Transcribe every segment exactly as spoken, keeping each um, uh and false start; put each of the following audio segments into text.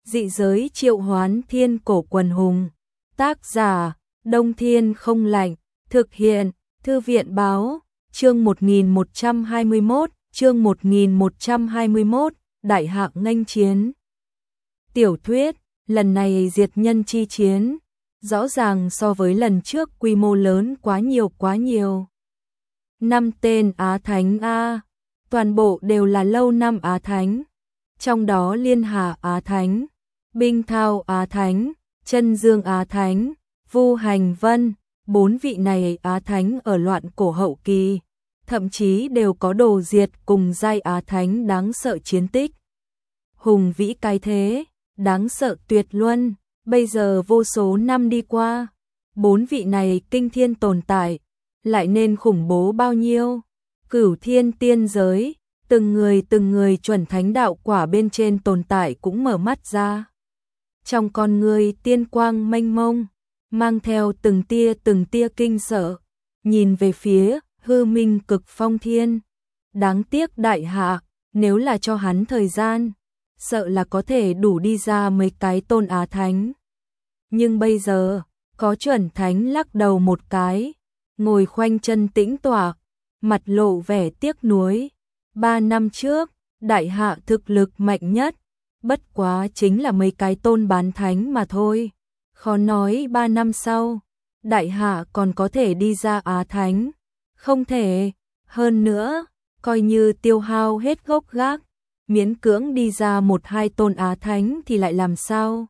Dị giới triệu hoán thiên cổ quần hùng. Tác giả, Đông Thiên Không Lạnh. Thực hiện, Thư viện Báo. Chương một nghìn một trăm hai mươi mốt, chương một nghìn một trăm hai mươi mốt, Đại Hạng nghênh chiến. Tiểu thuyết, lần này diệt nhân chi chiến, rõ ràng so với lần trước quy mô lớn quá nhiều quá nhiều. Năm tên Á Thánh A, toàn bộ đều là lâu năm Á Thánh, trong đó Liên Hà Á Thánh, Binh Thao Á Thánh, Chân Dương Á Thánh, Vu Hành Vân, bốn vị này Á Thánh ở loạn cổ hậu kỳ, thậm chí đều có đồ diệt cùng giai Á Thánh đáng sợ chiến tích. Hùng vĩ cái thế, đáng sợ tuyệt luân, bây giờ vô số năm đi qua, bốn vị này kinh thiên tồn tại, lại nên khủng bố bao nhiêu. Cửu thiên tiên giới, từng người từng người chuẩn thánh đạo quả bên trên tồn tại cũng mở mắt ra. Trong con người tiên quang mênh mông, mang theo từng tia từng tia kinh sợ, nhìn về phía hư minh cực phong thiên. Đáng tiếc đại hạ, nếu là cho hắn thời gian, sợ là có thể đủ đi ra mấy cái tôn Á Thánh. Nhưng bây giờ, có chuẩn thánh lắc đầu một cái, ngồi khoanh chân tĩnh tọa, mặt lộ vẻ tiếc nuối. Ba năm trước, đại hạ thực lực mạnh nhất, bất quá chính là mấy cái tôn bán thánh mà thôi. Khó nói ba năm sau, đại hạ còn có thể đi ra Á Thánh. Không thể, hơn nữa, coi như tiêu hao hết gốc gác, miễn cưỡng đi ra một hai tôn Á Thánh thì lại làm sao?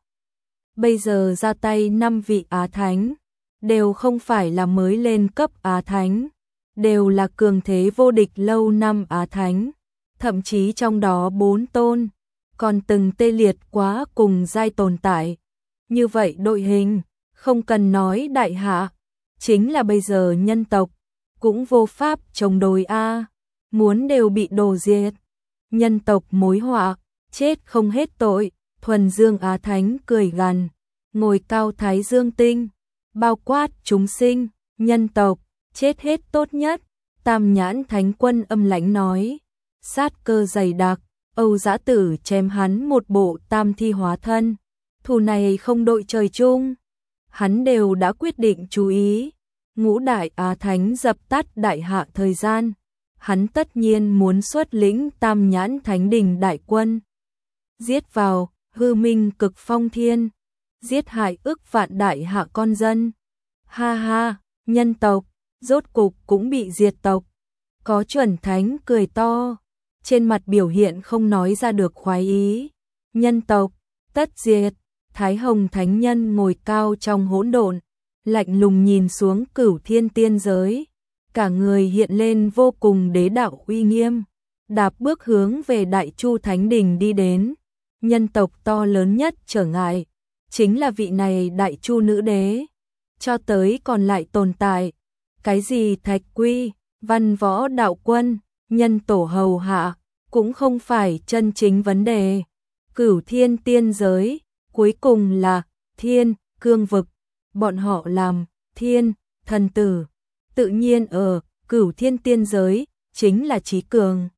Bây giờ ra tay năm vị Á Thánh, đều không phải là mới lên cấp Á Thánh, đều là cường thế vô địch lâu năm Á Thánh, thậm chí trong đó bốn tôn, còn từng tê liệt quá cùng giai tồn tại. Như vậy đội hình, không cần nói đại hạ, chính là bây giờ nhân tộc, cũng vô pháp chống đối a, muốn đều bị đổ diệt. Nhân tộc mối họa, chết không hết tội. Thuần Dương Á Thánh cười gằn, ngồi cao thái dương tinh, bao quát chúng sinh, nhân tộc, chết hết tốt nhất. Tam Nhãn Thánh Quân âm lãnh nói, sát cơ dày đặc, Âu Dã Tử chém hắn một bộ tam thi hóa thân. Thù này không đội trời chung, hắn đều đã quyết định chú ý. Ngũ đại Á Thánh dập tắt đại hạ thời gian, hắn tất nhiên muốn xuất lĩnh Tam Nhãn Thánh Đình đại quân, giết vào hư minh cực phong thiên, giết hại ức vạn đại hạ con dân. Ha ha, nhân tộc, rốt cục cũng bị diệt tộc. Có chuẩn thánh cười to, trên mặt biểu hiện không nói ra được khoái ý. Nhân tộc, tất diệt. Thái Hồng Thánh Nhân ngồi cao trong hỗn độn, lạnh lùng nhìn xuống cửu thiên tiên giới, cả người hiện lên vô cùng đế đạo uy nghiêm, đạp bước hướng về Đại Chu Thánh Đình đi đến. Nhân tộc to lớn nhất trở ngại, chính là vị này Đại Chu nữ đế, cho tới còn lại tồn tại. Cái gì Thạch Quy, Văn Võ Đạo Quân, nhân tổ hầu hạ, cũng không phải chân chính vấn đề. Cửu thiên tiên giới, cuối cùng là thiên, cương vực, bọn họ làm thiên, thần tử, tự nhiên ở cửu thiên tiên giới, chính là trí cường.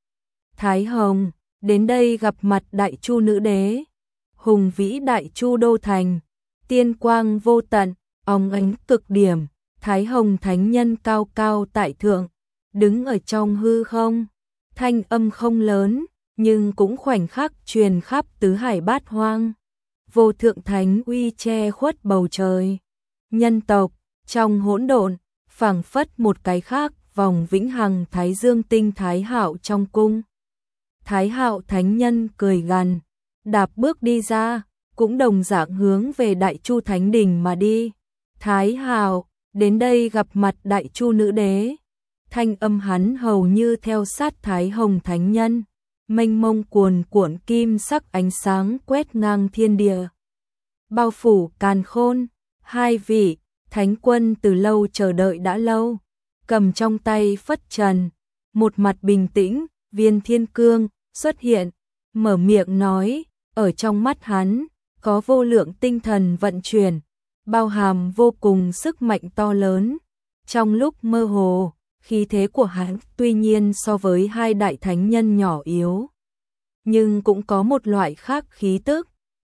Thái Hồng, đến đây gặp mặt Đại Chu nữ đế, hùng vĩ Đại Chu đô thành, tiên quang vô tận, óng ánh cực điểm, Thái Hồng Thánh Nhân cao cao tại thượng, đứng ở trong hư không, thanh âm không lớn, nhưng cũng khoảnh khắc truyền khắp tứ hải bát hoang. Vô thượng thánh uy che khuất bầu trời. Nhân tộc, trong hỗn độn, phảng phất một cái khác vòng vĩnh hằng Thái Dương tinh Thái Hạo trong cung. Thái Hạo Thánh Nhân cười gằn, đạp bước đi ra, cũng đồng dạng hướng về Đại Chu Thánh Đình mà đi. Thái Hạo, đến đây gặp mặt Đại Chu nữ đế. Thanh âm hắn hầu như theo sát Thái Hồng Thánh Nhân, mênh mông cuồn cuộn kim sắc ánh sáng quét ngang thiên địa, bao phủ càn khôn. Hai vị thánh quân từ lâu chờ đợi đã lâu, cầm trong tay phất trần, một mặt bình tĩnh. Viên Thiên Cương xuất hiện, mở miệng nói, ở trong mắt hắn có vô lượng tinh thần vận chuyển, bao hàm vô cùng sức mạnh to lớn. Trong lúc mơ hồ, khí thế của hắn tuy nhiên so với hai đại thánh nhân nhỏ yếu, nhưng cũng có một loại khác khí tức,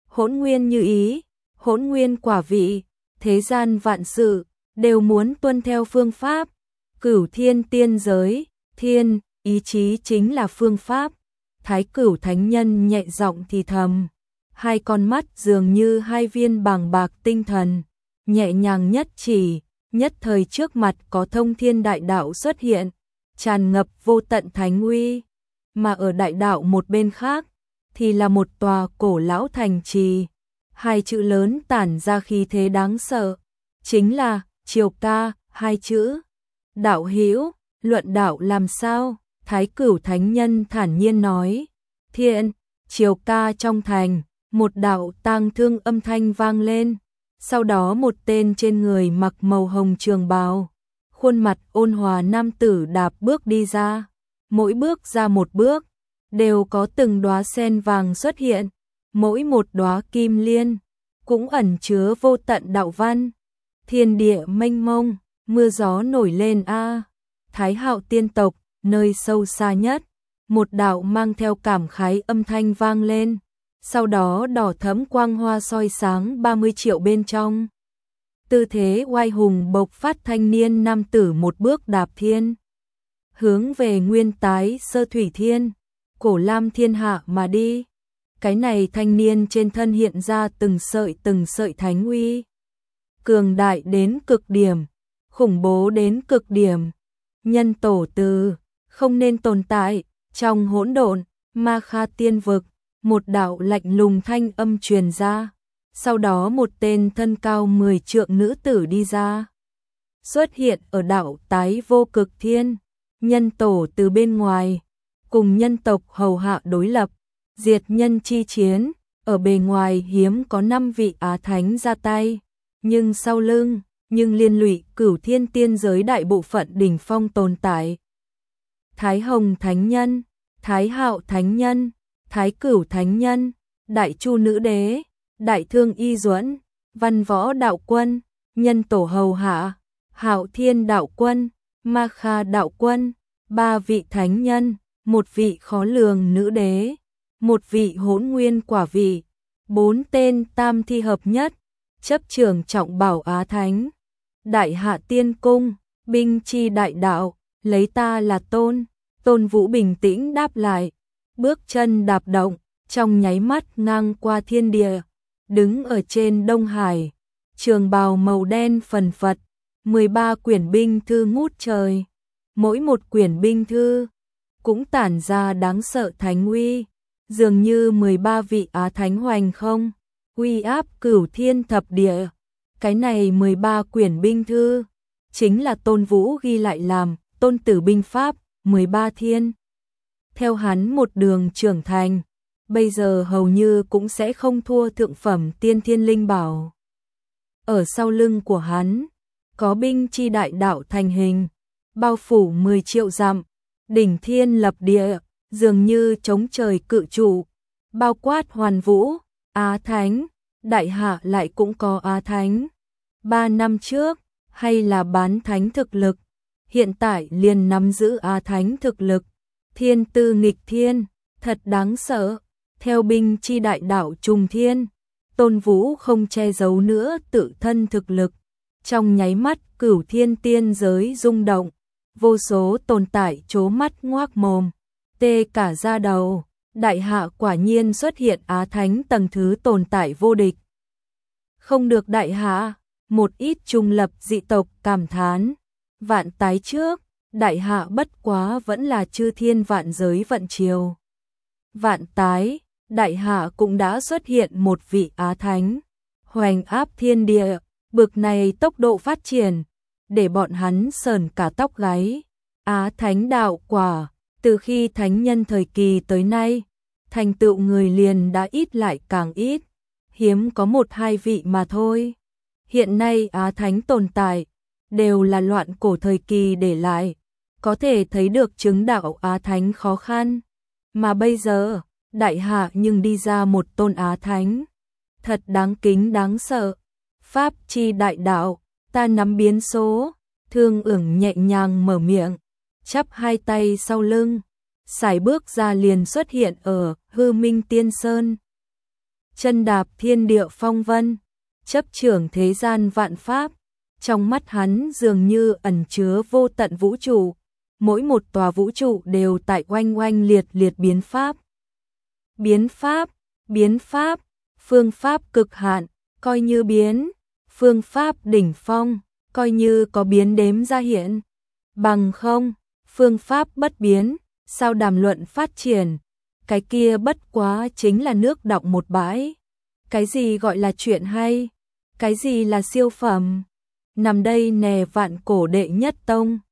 hỗn nguyên như ý, hỗn nguyên quả vị, thế gian vạn sự đều muốn tuân theo phương pháp. Cửu thiên tiên giới, thiên, ý chí chính là phương pháp. Thái Cửu Thánh Nhân nhẹ giọng thì thầm, hai con mắt dường như hai viên bàng bạc tinh thần, nhẹ nhàng nhất chỉ, nhất thời trước mặt có thông thiên đại đạo xuất hiện, tràn ngập vô tận thánh uy, mà ở đại đạo một bên khác thì là một tòa cổ lão thành trì, hai chữ lớn tản ra khí thế đáng sợ, chính là Triều Ca, hai chữ. Đạo hữu, luận đạo làm sao? Thái Cửu Thánh Nhân thản nhiên nói. Thiện, Triều Ca trong thành, một đạo tang thương âm thanh vang lên, sau đó một tên trên người mặc màu hồng trường bào, khuôn mặt ôn hòa nam tử đạp bước đi ra, mỗi bước ra một bước đều có từng đóa sen vàng xuất hiện, mỗi một đóa kim liên cũng ẩn chứa vô tận đạo văn. Thiên địa mênh mông, mưa gió nổi lên a. Thái Hạo tiên tộc, nơi sâu xa nhất, một đạo mang theo cảm khái âm thanh vang lên, sau đó đỏ thẫm quang hoa soi sáng ba mươi triệu bên trong. Tư thế oai hùng bộc phát, thanh niên nam tử một bước đạp thiên, hướng về nguyên tái sơ thủy thiên, cổ lam thiên hạ mà đi. Cái này thanh niên trên thân hiện ra từng sợi từng sợi thánh uy, cường đại đến cực điểm, khủng bố đến cực điểm. Nhân tổ từ không nên tồn tại trong hỗn độn Ma Kha tiên vực, một đạo lạnh lùng thanh âm truyền ra, sau đó một tên thân cao mười trượng nữ tử đi ra, xuất hiện ở đạo tái vô cực thiên. Nhân tổ từ bên ngoài cùng nhân tộc hầu hạ đối lập, diệt nhân chi chiến, ở bề ngoài hiếm có năm vị á thánh ra tay, nhưng sau lưng nhưng liên lụy cửu thiên tiên giới đại bộ phận đỉnh phong tồn tại. Thái Hồng Thánh Nhân, Thái Hạo Thánh Nhân, Thái Cửu Thánh Nhân, Đại Chu Nữ Đế, Đại Thương Y Duẫn, Văn Võ Đạo Quân, Nhân Tổ hầu hạ, Hạo Thiên Đạo Quân, Ma Kha Đạo Quân, ba vị thánh nhân, một vị khó lường nữ đế, một vị hỗn nguyên quả vị, bốn tên tam thi hợp nhất, chấp trưởng trọng bảo Á Thánh. Đại Hạ Tiên Cung, binh chi đại đạo, lấy ta là tôn. Tôn Vũ bình tĩnh đáp lại, bước chân đạp động, trong nháy mắt ngang qua thiên địa, đứng ở trên Đông Hải, trường bào màu đen phần phật, mười ba quyển binh thư ngút trời, mỗi một quyển binh thư cũng tản ra đáng sợ thánh uy, dường như mười ba vị á thánh hoành không, uy áp cửu thiên thập địa. Cái này mười ba quyển binh thư chính là Tôn Vũ ghi lại làm tôn tử binh pháp mười ba thiên. Theo hắn một đường trưởng thành, bây giờ hầu như cũng sẽ không thua thượng phẩm tiên thiên linh bảo. Ở sau lưng của hắn, có binh chi đại đạo thành hình, bao phủ mười triệu dặm, đỉnh thiên lập địa, dường như chống trời cự trụ, bao quát hoàn vũ, Á Thánh, Đại Hạ lại cũng có Á Thánh. Ba năm trước, hay là bán thánh thực lực, hiện tại liền nắm giữ Á Thánh thực lực, thiên tư nghịch thiên, thật đáng sợ. Theo binh chi đại đạo trùng thiên, Tôn Vũ không che giấu nữa tự thân thực lực, trong nháy mắt cửu thiên tiên giới rung động, vô số tồn tại trố mắt ngoác mồm, tê cả da đầu. Đại Hạ quả nhiên xuất hiện Á Thánh tầng thứ tồn tại vô địch. Không được Đại Hạ, một ít trung lập dị tộc cảm thán, vạn tái trước, Đại Hạ bất quá vẫn là chư thiên vạn giới vận chiều. Vạn tái, Đại Hạ cũng đã xuất hiện một vị Á Thánh, hoành áp thiên địa, bực này tốc độ phát triển, để bọn hắn sờn cả tóc gáy. Á Thánh đạo quả, từ khi thánh nhân thời kỳ tới nay, thành tựu người liền đã ít lại càng ít, hiếm có một hai vị mà thôi. Hiện nay Á Thánh tồn tại, đều là loạn cổ thời kỳ để lại, có thể thấy được chứng đạo Á Thánh khó khăn. Mà bây giờ, Đại Hạ nhưng đi ra một tôn Á Thánh, thật đáng kính đáng sợ. Pháp chi đại đạo, ta nắm biến số, Thương Ưởng nhẹ nhàng mở miệng, chắp hai tay sau lưng, sải bước ra liền xuất hiện ở Hư Minh Tiên Sơn. chân đạp thiên địa phong vân, chấp trưởng thế gian vạn pháp. Trong mắt hắn dường như ẩn chứa vô tận vũ trụ, mỗi một tòa vũ trụ đều tại oanh oanh liệt liệt biến pháp. Biến pháp, biến pháp, phương pháp cực hạn, coi như biến, phương pháp đỉnh phong, coi như có biến đếm ra hiện. Bằng không, phương pháp bất biến, sao đàm luận phát triển, cái kia bất quá chính là nước đọng một bãi. Cái gì gọi là chuyện hay, cái gì là siêu phẩm, nằm đây nè vạn cổ đệ nhất tông.